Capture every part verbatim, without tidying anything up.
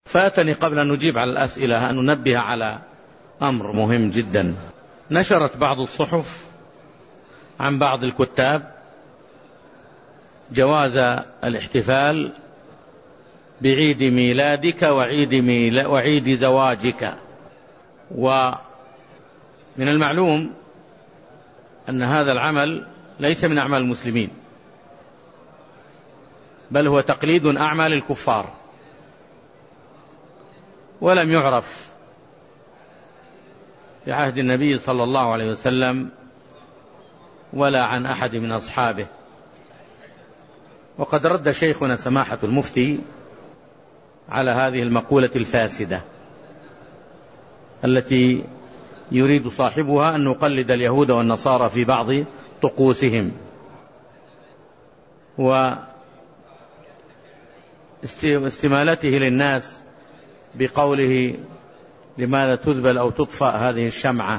فاتني قبل أن نجيب على الأسئلة أن ننبه على أمر مهم جدا. نشرت بعض الصحف عن بعض الكتاب جواز الاحتفال بعيد ميلادك وعيد, ميلا وعيد زواجك. ومن المعلوم أن هذا العمل ليس من أعمال المسلمين، بل هو تقليد أعمال الكفار، ولم يعرف في عهد النبي صلى الله عليه وسلم ولا عن أحد من أصحابه. وقد رد شيخنا سماحة المفتي على هذه المقولة الفاسدة التي يريد صاحبها أن نقلد اليهود والنصارى في بعض طقوسهم، واستمالته للناس بقوله لماذا تذبل أو تطفأ هذه الشمعة؟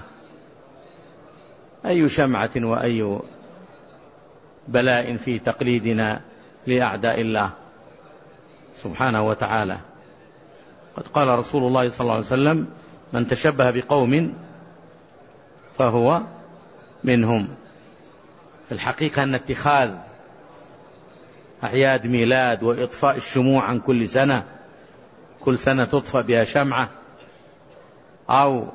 أي شمعة وأي بلاء في تقليدنا لأعداء الله سبحانه وتعالى. قد قال رسول الله صلى الله عليه وسلم: من تشبه بقوم فهو منهم. في الحقيقة أن اتخاذ أعياد ميلاد وإطفاء الشموع عن كل سنة، كل سنة تطفأ بها شمعة، أو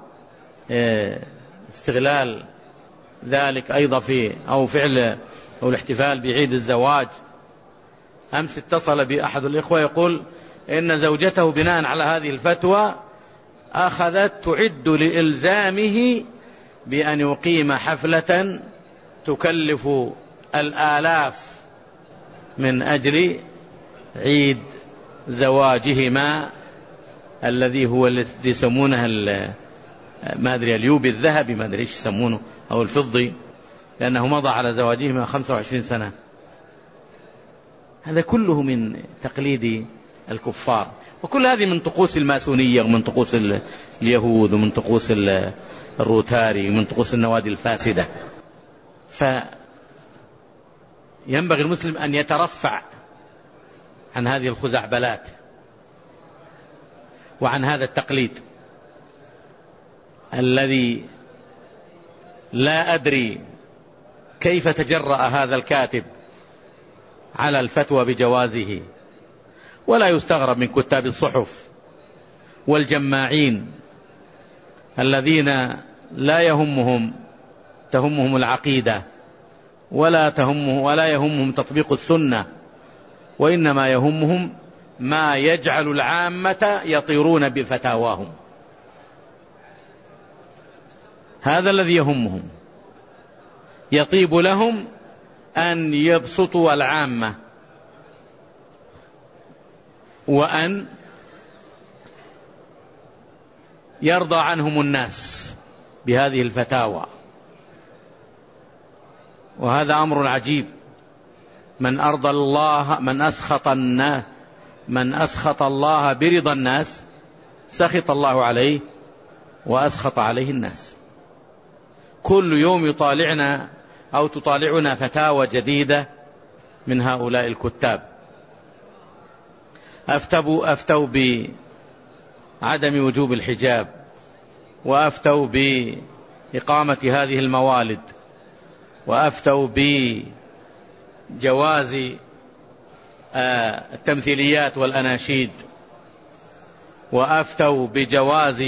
استغلال ذلك أيضا في أو فعل أو الاحتفال بعيد الزواج. أمس اتصل بأحد الإخوة يقول إن زوجته بناء على هذه الفتوى أخذت تعد لإلزامه بأن يقيم حفلة تكلف الآلاف من أجل عيد زواجهما الذي هو الذي يسمونه ما أدري اليوبي الذهبي، ما أدري إيش يسمونه، أو الفضي، لأنه مضى على زواجهما خمسة وعشرين سنة. هذا كله من تقليد الكفار، وكل هذه من طقوس الماسونية ومن طقوس اليهود ومن طقوس الروتاري ومن طقوس النوادي الفاسدة. فينبغي المسلم أن يترفع عن هذه الخزعبلات وعن هذا التقليد الذي لا أدري كيف تجرأ هذا الكاتب على الفتوى بجوازه. ولا يستغرب من كتاب الصحف والجماعين الذين لا يهمهم تهمهم العقيدة ولا تهمه ولا يهمهم تطبيق السنة، وإنما يهمهم ما يجعل العامة يطيرون بفتاواهم. هذا الذي يهمهم، يطيب لهم أن يبسطوا العامة وأن يرضى عنهم الناس بهذه الفتاوى. وهذا أمر عجيب. من أرضى الله من أسخط الناس من أسخط الله برضا الناس سخط الله عليه وأسخط عليه الناس. كل يوم يطالعنا أو تطالعنا فتاوى جديدة من هؤلاء الكتاب. أفتوا, أفتوا بعدم وجوب الحجاب، وأفتوا بإقامة هذه الموالد، وأفتوا بجواز التمثيليات والأناشيد، وأفتوا بجواز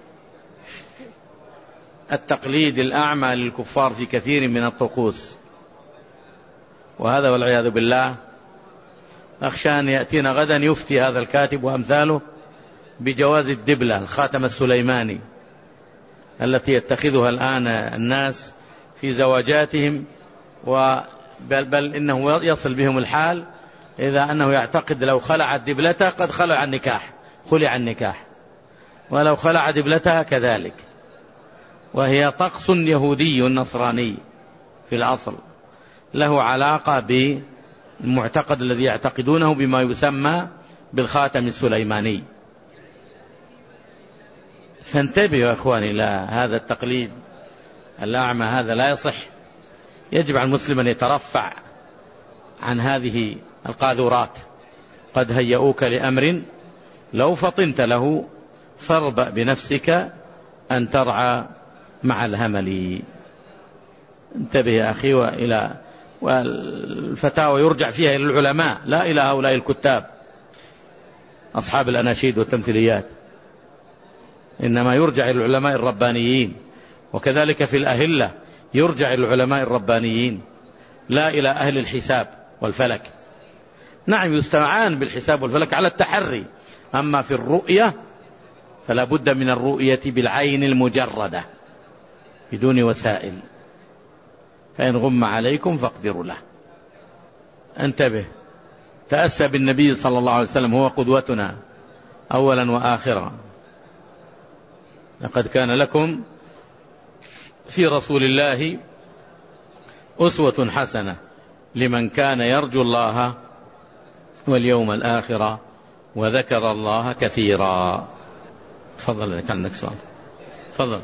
التقليد الأعمى للكفار في كثير من الطقوس. وهذا والعياذ بالله أخشى أن يأتينا غدا يفتي هذا الكاتب وأمثاله بجواز الدبلة، الخاتم السليماني، التي يتخذها الآن الناس في زواجاتهم، بل, بل إنه يصل بهم الحال إذا أنه يعتقد لو خلع دبلته قد خلع النكاح خلع النكاح، ولو خلع دبلتها كذلك. وهي طقس يهودي نصراني في الأصل، له علاقة بالمعتقد الذي يعتقدونه بما يسمى بالخاتم السليماني. فانتبهوا يا أخواني إلى هذا التقليد الأعمى، هذا لا يصح. يجب على المسلم أن يترفع عن هذه القاذورات. قد هيئوك لأمر لو فطنت له فاربأ بنفسك أن ترعى مع الهمل. انتبه يا أخي، وإلى والفتاوى يرجع فيها إلى العلماء لا إلى هؤلاء الكتاب أصحاب الأناشيد والتمثيليات، إنما يرجع إلى العلماء الربانيين. وكذلك في الأهلة يرجع إلى العلماء الربانيين لا إلى أهل الحساب والفلك. نعم يستعان بالحساب والفلك على التحري، أما في الرؤية فلا بد من الرؤية بالعين المجردة بدون وسائل، فإن غم عليكم فاقدروا له. انتبه، تأسى بالنبي صلى الله عليه وسلم، هو قدوتنا أولا وآخرا. لقد كان لكم في رسول الله أسوة حسنة لمن كان يرجو الله واليوم الآخر وذكر الله كثيرا. تفضل، كان عندك سؤال. تفضل.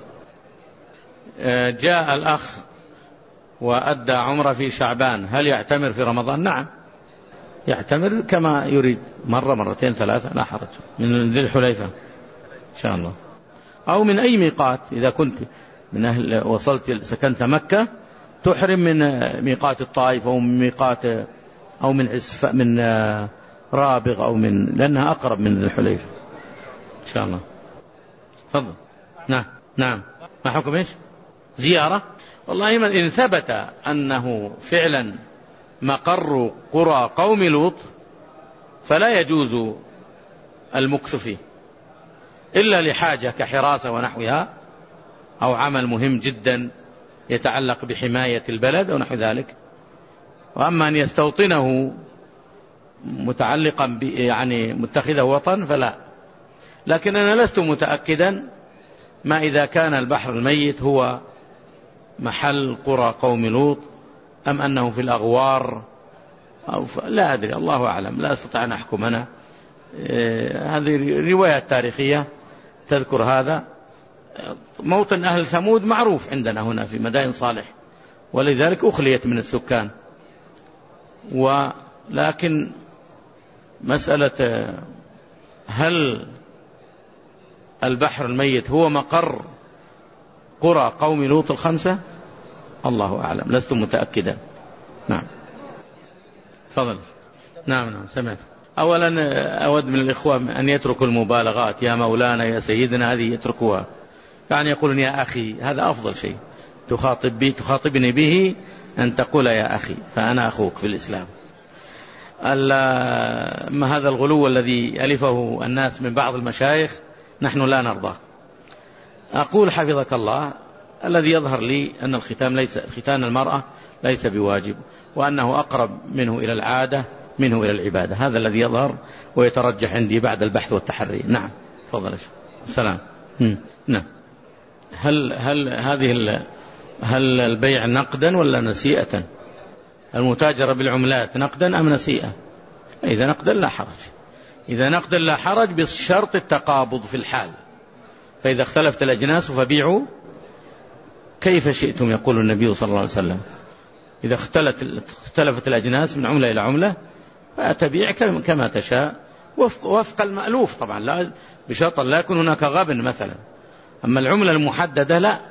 جاء الأخ وأدى عمره في شعبان، هل يعتمر في رمضان؟ نعم يعتمر كما يريد، مرة مرتين ثلاثة لا حرج، من ذي الحليفة إن شاء الله، أو من أي ميقات. إذا كنت من أهل وصلت سكنت مكة تحرم من ميقات الطائف أو من ميقات أو من عسف من رابغ أو من، لأنها أقرب من ذي الحليفة إن شاء الله. تفضل. نعم نعم. ما حكم إيش؟ زيارة. والله إن ثبت أنه فعلا مقر قرى قوم لوط فلا يجوز المكث فيه إلا لحاجة كحراسة ونحوها، أو عمل مهم جدا يتعلق بحماية البلد أو نحو ذلك. وأما أن يستوطنه متعلقا يعني متخذه وطن فلا. لكن أنا لست متأكدا ما إذا كان البحر الميت هو محل قرى قوم لوط أم أنه في الأغوار أو ف... لا أدري، الله أعلم، لا أستطيع أن أحكم أنا. إيه... هذه روايات تاريخية تذكر هذا. موطن أهل ثمود معروف عندنا هنا في مدائن صالح، ولذلك أخليت من السكان. ولكن مسألة هل البحر الميت هو مقر قرى قوم لوط الخمسة، الله أعلم، لست متأكدا. نعم. فضل. نعم نعم سمعت. أولا أود من الإخوة أن يتركوا المبالغات، يا مولانا يا سيدنا، هذه يتركوها. يعني يقولون يا أخي، هذا أفضل شيء تخاطب بي تخاطبني به أن تقول يا أخي، فأنا أخوك في الإسلام. ما هذا الغلو الذي ألفه الناس من بعض المشايخ نحن لا نرضاه. أقول حفظك الله، الذي يظهر لي أن الختان ليس ختان المرأة ليس بواجب، وأنه أقرب منه إلى العادة منه إلى العبادة. هذا الذي يظهر ويترجح عندي بعد البحث والتحري. نعم. تفضل. السلام. نعم. هل هل هذه هل البيع نقدا ولا نسيئة؟ المتاجرة بالعملات نقدا أم نسيئة؟ إذا نقدا لا حرج، إذا نقدا لا حرج بشرط التقابض في الحال. فإذا اختلفت الأجناس فبيعوا كيف شئتم، يقول النبي صلى الله عليه وسلم. إذا اختلفت الأجناس من عملة إلى عملة فتبيع كما تشاء وفق, وفق المألوف طبعا، لا بشرط لا يكون هناك غبن مثلا. أما العملة المحددة لا،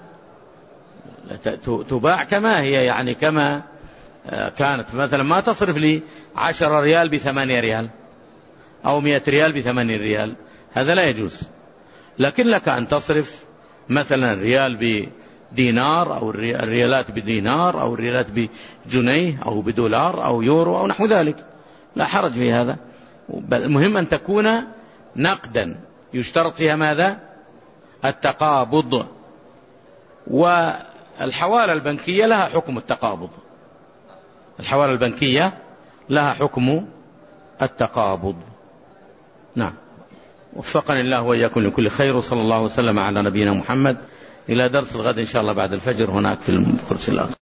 تباع كما هي، يعني كما كانت. مثلا ما تصرف لي عشرة ريال بثمانية ريال أو مئة ريال بثمانية ريال، هذا لا يجوز. لكن لك أن تصرف مثلا ريال بدينار أو الريالات بدينار أو الريالات بجنيه أو بدولار أو يورو أو نحو ذلك، لا حرج في هذا. المهم أن تكون نقدا، يشترط فيها ماذا؟ التقابض. والحوالة البنكية لها حكم التقابض، الحوالة البنكية لها حكم التقابض. نعم. وفقني الله وإياكم لكل خير، وصلى الله وسلم على نبينا محمد. إلى درس الغد إن شاء الله بعد الفجر هناك في الكرسي الآخر.